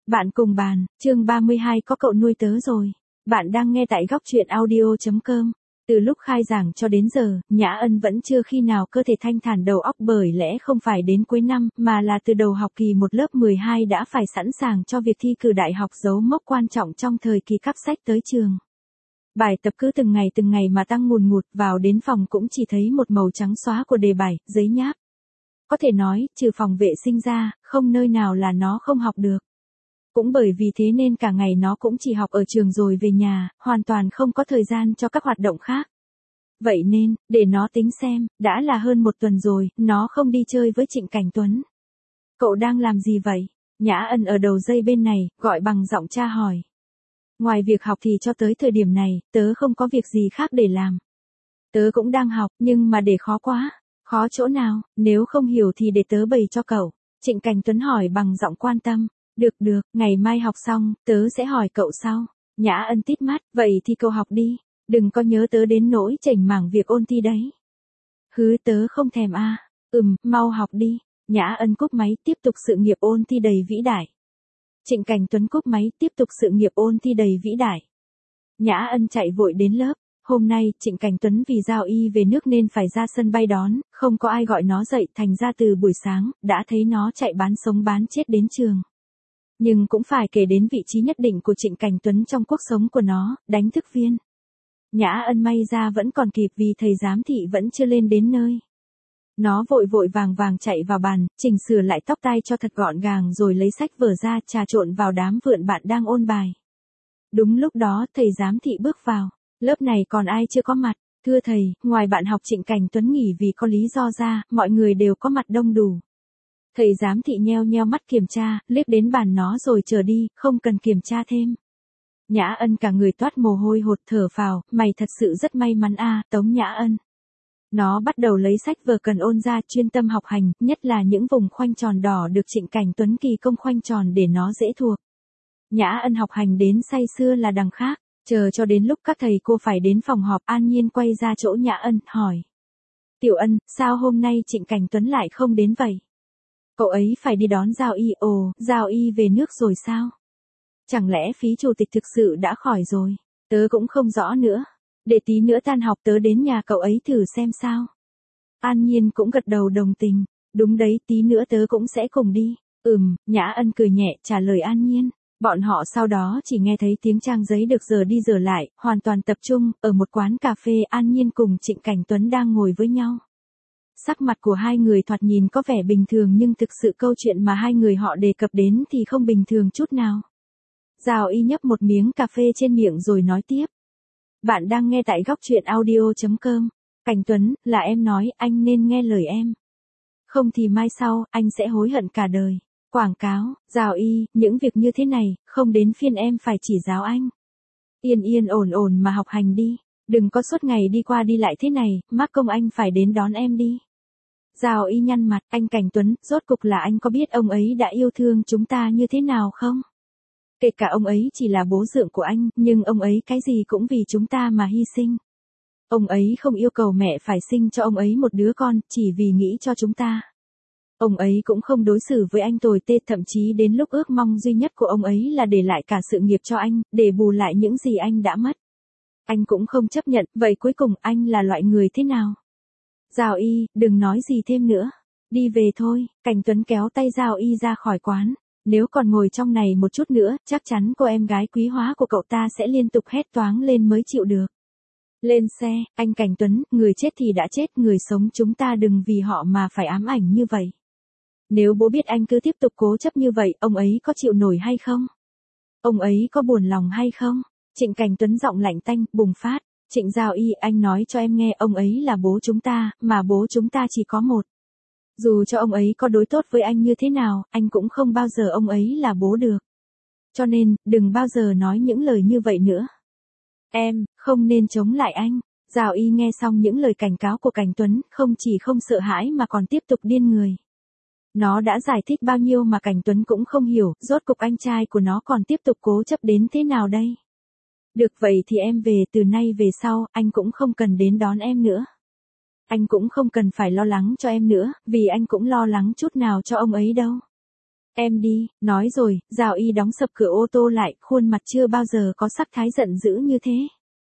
Bạn cùng bàn, chương 32 có cậu nuôi tớ rồi. Bạn đang nghe tại góc truyện audio.com. Từ lúc khai giảng cho đến giờ, Nhã Ân vẫn chưa khi nào cơ thể thanh thản đầu óc, bởi lẽ không phải đến cuối năm, mà là từ đầu học kỳ 1 lớp 12 đã phải sẵn sàng cho việc thi cử đại học, dấu mốc quan trọng trong thời kỳ cắp sách tới trường. Bài tập cứ từng ngày mà tăng ngùn ngụt, vào đến phòng cũng chỉ thấy một màu trắng xóa của đề bài, giấy nháp. Có thể nói, trừ phòng vệ sinh ra, không nơi nào là nó không học được. Cũng bởi vì thế nên cả ngày nó cũng chỉ học ở trường rồi về nhà, hoàn toàn không có thời gian cho các hoạt động khác. Vậy nên, để nó tính xem, đã là hơn một tuần rồi, nó không đi chơi với Trịnh Cảnh Tuấn. Cậu đang làm gì vậy? Nhã Ân ở đầu dây bên này, gọi bằng giọng tra hỏi. Ngoài việc học thì cho tới thời điểm này, tớ không có việc gì khác để làm. Tớ cũng đang học, nhưng mà để khó quá. Khó chỗ nào, nếu không hiểu thì để tớ bày cho cậu. Trịnh Cảnh Tuấn hỏi bằng giọng quan tâm. Được, ngày mai học xong, tớ sẽ hỏi cậu sau. Nhã Ân tít mắt, vậy thì cậu học đi. Đừng có nhớ tớ đến nỗi chảnh mảng việc ôn thi đấy. Hứ, tớ không thèm à. Mau học đi. Nhã Ân cúp máy, tiếp tục sự nghiệp ôn thi đầy vĩ đại. Trịnh Cảnh Tuấn cúp máy, tiếp tục sự nghiệp ôn thi đầy vĩ đại. Nhã Ân chạy vội đến lớp. Hôm nay, Trịnh Cảnh Tuấn vì giao y về nước nên phải ra sân bay đón, không có ai gọi nó dậy, thành ra từ buổi sáng, đã thấy nó chạy bán sống bán chết đến trường. Nhưng cũng phải kể đến vị trí nhất định của Trịnh Cảnh Tuấn trong cuộc sống của nó, đánh thức viên. Nhã Ân may ra vẫn còn kịp vì thầy giám thị vẫn chưa lên đến nơi. Nó vội vàng chạy vào bàn, chỉnh sửa lại tóc tai cho thật gọn gàng rồi lấy sách vở ra trà trộn vào đám vượn bạn đang ôn bài. Đúng lúc đó thầy giám thị bước vào, lớp này còn ai chưa có mặt? Thưa thầy, ngoài bạn học Trịnh Cảnh Tuấn nghỉ vì có lý do ra, mọi người đều có mặt đông đủ. Thầy giám thị nheo mắt kiểm tra, liếc đến bàn nó rồi trở đi, không cần kiểm tra thêm. Nhã Ân cả người toát mồ hôi hột, thở phào, mày thật sự rất may mắn a, Tống Nhã Ân. Nó bắt đầu lấy sách vở cần ôn ra, chuyên tâm học hành, nhất là những vùng khoanh tròn đỏ được Trịnh Cảnh Tuấn kỳ công khoanh tròn để nó dễ thuộc. Nhã Ân học hành đến say sưa là đằng khác, chờ cho đến lúc các thầy cô phải đến phòng họp, An Nhiên quay ra chỗ Nhã Ân, hỏi. Tiểu Ân, sao hôm nay Trịnh Cảnh Tuấn lại không đến vậy? Cậu ấy phải đi đón Giao Y. Ồ, Giao Y về nước rồi sao? Chẳng lẽ phí chủ tịch thực sự đã khỏi rồi? Tớ cũng không rõ nữa. Để tí nữa tan học tớ đến nhà cậu ấy thử xem sao. An Nhiên cũng gật đầu đồng tình. Đúng đấy, tí nữa tớ cũng sẽ cùng đi. Nhã Ân cười nhẹ trả lời An Nhiên. Bọn họ sau đó chỉ nghe thấy tiếng trang giấy được giờ đi giờ lại, hoàn toàn tập trung, ở một quán cà phê. An Nhiên cùng Trịnh Cảnh Tuấn đang ngồi với nhau. Sắc mặt của hai người thoạt nhìn có vẻ bình thường nhưng thực sự câu chuyện mà hai người họ đề cập đến thì không bình thường chút nào. Giao Y nhấp một miếng cà phê trên miệng rồi nói tiếp. Bạn đang nghe tại góc truyện audio.com. Cảnh Tuấn, là em nói, anh nên nghe lời em. Không thì mai sau, anh sẽ hối hận cả đời. Quảng cáo, Giao Y, những việc như thế này, không đến phiên em phải chỉ giáo anh. Yên ổn mà học hành đi. Đừng có suốt ngày đi qua đi lại thế này, mắc công anh phải đến đón em đi. Giao Y nhăn mặt, anh Cảnh Tuấn, rốt cục là anh có biết ông ấy đã yêu thương chúng ta như thế nào không? Kể cả ông ấy chỉ là bố dượng của anh, nhưng ông ấy cái gì cũng vì chúng ta mà hy sinh. Ông ấy không yêu cầu mẹ phải sinh cho ông ấy một đứa con, chỉ vì nghĩ cho chúng ta. Ông ấy cũng không đối xử với anh tồi tệ, thậm chí đến lúc ước mong duy nhất của ông ấy là để lại cả sự nghiệp cho anh, để bù lại những gì anh đã mất. Anh cũng không chấp nhận, vậy cuối cùng anh là loại người thế nào? Giao Y, đừng nói gì thêm nữa. Đi về thôi. Cảnh Tuấn kéo tay Giao Y ra khỏi quán. Nếu còn ngồi trong này một chút nữa, chắc chắn cô em gái quý hóa của cậu ta sẽ liên tục hét toáng lên mới chịu được. Lên xe, anh Cảnh Tuấn, người chết thì đã chết, người sống chúng ta đừng vì họ mà phải ám ảnh như vậy. Nếu bố biết anh cứ tiếp tục cố chấp như vậy, ông ấy có chịu nổi hay không? Ông ấy có buồn lòng hay không? Trịnh Cảnh Tuấn giọng lạnh tanh, bùng phát. Trịnh Giao Y, anh nói cho em nghe, ông ấy là bố chúng ta, mà bố chúng ta chỉ có một. Dù cho ông ấy có đối tốt với anh như thế nào, anh cũng không bao giờ ông ấy là bố được. Cho nên, đừng bao giờ nói những lời như vậy nữa. Em, không nên chống lại anh. Giao Y nghe xong những lời cảnh cáo của Cảnh Tuấn, không chỉ không sợ hãi mà còn tiếp tục điên người. Nó đã giải thích bao nhiêu mà Cảnh Tuấn cũng không hiểu, rốt cục anh trai của nó còn tiếp tục cố chấp đến thế nào đây? Được vậy thì em về, từ nay về sau, anh cũng không cần đến đón em nữa. Anh cũng không cần phải lo lắng cho em nữa, vì anh cũng lo lắng chút nào cho ông ấy đâu. Em đi, nói rồi, Giao Y đóng sập cửa ô tô lại, khuôn mặt chưa bao giờ có sắc thái giận dữ như thế.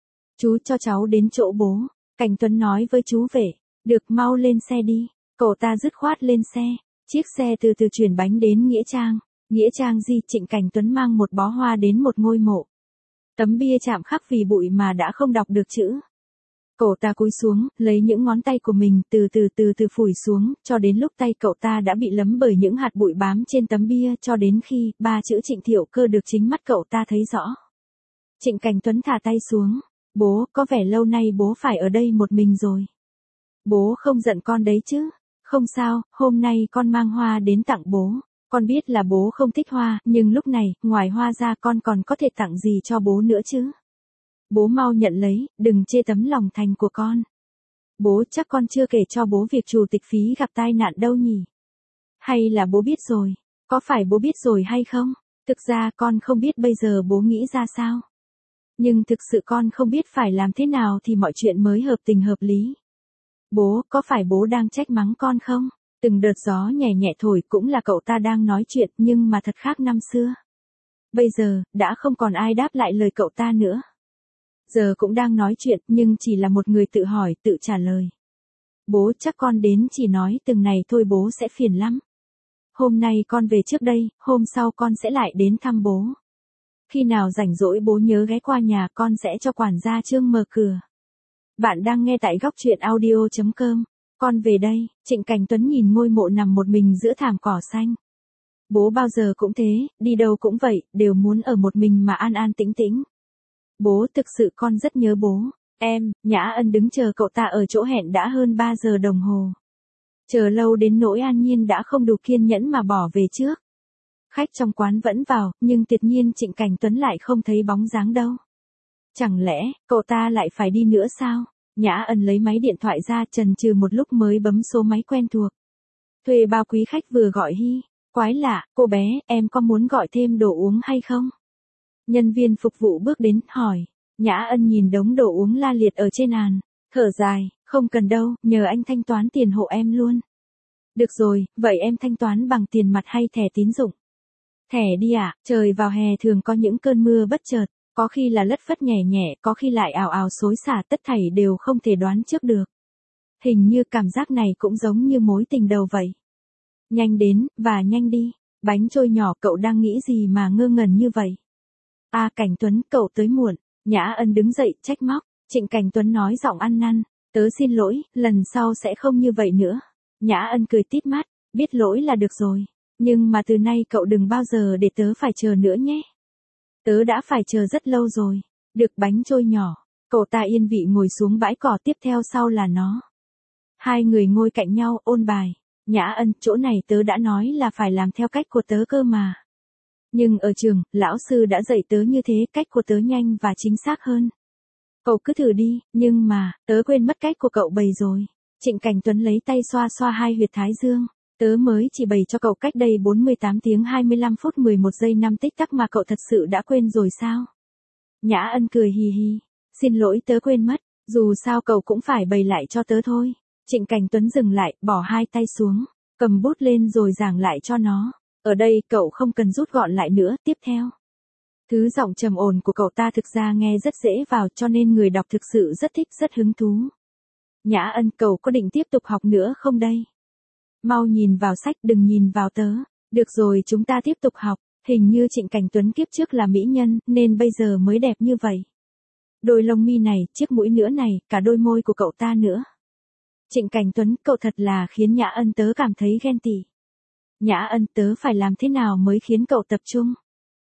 Chú cho cháu đến chỗ bố. Cảnh Tuấn nói với chú vệ. Được, mau lên xe đi. Cậu ta dứt khoát lên xe. Chiếc xe từ từ chuyển bánh đến Nghĩa Trang. Nghĩa Trang gì? Trịnh Cảnh Tuấn mang một bó hoa đến một ngôi mộ. Tấm bia chạm khắc vì bụi mà đã không đọc được chữ. Cậu ta cúi xuống, lấy những ngón tay của mình từ từ phủi xuống, cho đến lúc tay cậu ta đã bị lấm bởi những hạt bụi bám trên tấm bia, cho đến khi ba chữ Trịnh Thiệu Cơ được chính mắt cậu ta thấy rõ. Trịnh Cảnh Tuấn thả tay xuống. Bố, có vẻ lâu nay bố phải ở đây một mình rồi. Bố không giận con đấy chứ? Không sao, hôm nay con mang hoa đến tặng bố. Con biết là bố không thích hoa, nhưng lúc này, ngoài hoa ra con còn có thể tặng gì cho bố nữa chứ? Bố mau nhận lấy, đừng chê tấm lòng thành của con. Bố, chắc con chưa kể cho bố việc chủ tịch Phí gặp tai nạn đâu nhỉ? Hay là bố biết rồi? Có phải bố biết rồi hay không? Thực ra con không biết bây giờ bố nghĩ ra sao. Nhưng thực sự con không biết phải làm thế nào thì mọi chuyện mới hợp tình hợp lý. Bố, có phải bố đang trách mắng con không? Từng đợt gió nhẹ nhẹ thổi cũng là cậu ta đang nói chuyện, nhưng mà thật khác năm xưa. Bây giờ, đã không còn ai đáp lại lời cậu ta nữa. Giờ cũng đang nói chuyện, nhưng chỉ là một người tự hỏi, tự trả lời. Bố, chắc con đến chỉ nói từng này thôi, bố sẽ phiền lắm. Hôm nay con về trước đây, hôm sau con sẽ lại đến thăm bố. Khi nào rảnh rỗi bố nhớ ghé qua nhà, con sẽ cho quản gia Trương mở cửa. Bạn đang nghe tại góc truyện audio.com. Con về đây. Trịnh Cảnh Tuấn nhìn ngôi mộ nằm một mình giữa thảm cỏ xanh. Bố bao giờ cũng thế, đi đâu cũng vậy, đều muốn ở một mình mà an an tĩnh tĩnh. Bố, thực sự con rất nhớ bố. Em, Nhã Ân đứng chờ cậu ta ở chỗ hẹn đã hơn 3 giờ đồng hồ. Chờ lâu đến nỗi An Nhiên đã không đủ kiên nhẫn mà bỏ về trước. Khách trong quán vẫn vào, nhưng tuyệt nhiên Trịnh Cảnh Tuấn lại không thấy bóng dáng đâu. Chẳng lẽ, cậu ta lại phải đi nữa sao? Nhã Ân lấy máy điện thoại ra, chần chừ một lúc mới bấm số máy quen thuộc. Thuê bao quý khách vừa gọi hi. Quái lạ, cô bé, em có muốn gọi thêm đồ uống hay không? Nhân viên phục vụ bước đến, hỏi. Nhã Ân nhìn đống đồ uống la liệt ở trên bàn. Thở dài, không cần đâu, nhờ anh thanh toán tiền hộ em luôn. Được rồi, vậy em thanh toán bằng tiền mặt hay thẻ tín dụng? Thẻ đi ạ, trời vào hè thường có những cơn mưa bất chợt, có khi là lất phất nhẹ nhẹ, có khi lại ào ào xối xả, tất thảy đều không thể đoán trước được. Hình như cảm giác này cũng giống như mối tình đầu vậy. Nhanh đến, và nhanh đi. Bánh trôi nhỏ, cậu đang nghĩ gì mà ngơ ngẩn như vậy? À, Cảnh Tuấn, cậu tới muộn. Nhã Ân đứng dậy, trách móc. Trịnh Cảnh Tuấn nói giọng ăn năn. Tớ xin lỗi, lần sau sẽ không như vậy nữa. Nhã Ân cười tít mắt, biết lỗi là được rồi. Nhưng mà từ nay cậu đừng bao giờ để tớ phải chờ nữa nhé. Tớ đã phải chờ rất lâu rồi. Được, bánh trôi nhỏ. Cậu ta yên vị ngồi xuống bãi cỏ, tiếp theo sau là nó. Hai người ngồi cạnh nhau, ôn bài. Nhã Ân, chỗ này tớ đã nói là phải làm theo cách của tớ cơ mà. Nhưng ở trường, lão sư đã dạy tớ như thế, cách của tớ nhanh và chính xác hơn. Cậu cứ thử đi, nhưng mà, tớ quên mất cách của cậu bày rồi. Trịnh Cảnh Tuấn lấy tay xoa xoa hai huyệt thái dương. Tớ mới chỉ bày cho cậu cách đây 48 tiếng 25 phút 11 giây 5 tích tắc mà cậu thật sự đã quên rồi sao? Nhã Ân cười hì hì. Xin lỗi, tớ quên mất, dù sao cậu cũng phải bày lại cho tớ thôi. Trịnh Cảnh Tuấn dừng lại, bỏ hai tay xuống, cầm bút lên rồi giảng lại cho nó. Ở đây, cậu không cần rút gọn lại nữa, tiếp theo. Thứ giọng trầm ổn của cậu ta thực ra nghe rất dễ vào, cho nên người đọc thực sự rất thích, rất hứng thú. Nhã Ân, cậu có định tiếp tục học nữa không đây? Mau nhìn vào sách, đừng nhìn vào tớ. Được rồi, chúng ta tiếp tục học. Hình như Trịnh Cảnh Tuấn kiếp trước là mỹ nhân, nên bây giờ mới đẹp như vậy. Đôi lông mi này, chiếc mũi nữa này, cả đôi môi của cậu ta nữa. Trịnh Cảnh Tuấn, cậu thật là khiến Nhã Ân tớ cảm thấy ghen tị. Nhã Ân, tớ phải làm thế nào mới khiến cậu tập trung?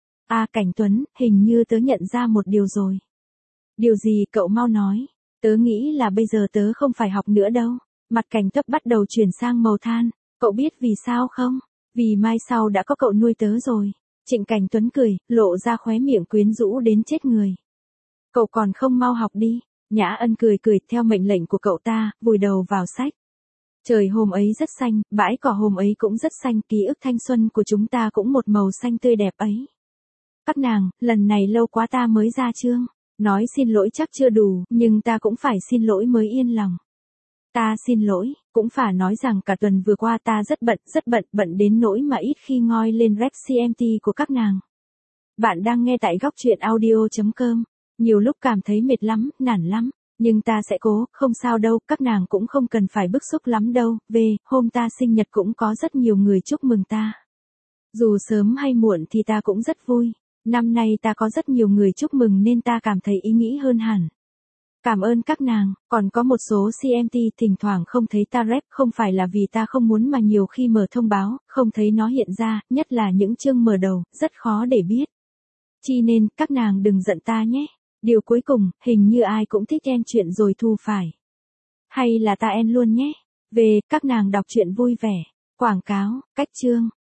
À, Cảnh Tuấn, hình như tớ nhận ra một điều rồi. Điều gì, cậu mau nói. Tớ nghĩ là bây giờ tớ không phải học nữa đâu. Mặt Cảnh Tuấn bắt đầu chuyển sang màu than. Cậu biết vì sao không? Vì mai sau đã có cậu nuôi tớ rồi. Trịnh Cảnh Tuấn cười, lộ ra khóe miệng quyến rũ đến chết người. Cậu còn không mau học đi. Nhã Ân cười cười theo mệnh lệnh của cậu ta, vùi đầu vào sách. Trời hôm ấy rất xanh, bãi cỏ hôm ấy cũng rất xanh, ký ức thanh xuân của chúng ta cũng một màu xanh tươi đẹp ấy. Các nàng, lần này lâu quá ta mới ra chương. Nói xin lỗi chắc chưa đủ, nhưng ta cũng phải xin lỗi mới yên lòng. Ta xin lỗi, cũng phải nói rằng cả tuần vừa qua ta rất bận đến nỗi mà ít khi ngoi lên Red CMT của các nàng. Bạn đang nghe tại góc truyện audio.com. Nhiều lúc cảm thấy mệt lắm, nản lắm. Nhưng ta sẽ cố, không sao đâu, các nàng cũng không cần phải bức xúc lắm đâu. Hôm ta sinh nhật cũng có rất nhiều người chúc mừng ta. Dù sớm hay muộn thì ta cũng rất vui. Năm nay ta có rất nhiều người chúc mừng nên ta cảm thấy ý nghĩ hơn hẳn. Cảm ơn các nàng, còn có một số CMT thỉnh thoảng không thấy ta rep, không phải là vì ta không muốn mà nhiều khi mở thông báo, không thấy nó hiện ra, nhất là những chương mở đầu, rất khó để biết. Chi nên, các nàng đừng giận ta nhé. Điều cuối cùng, hình như ai cũng thích end chuyện rồi thu phải. Hay là ta end luôn nhé. Các nàng đọc truyện vui vẻ. Quảng cáo, cách chương.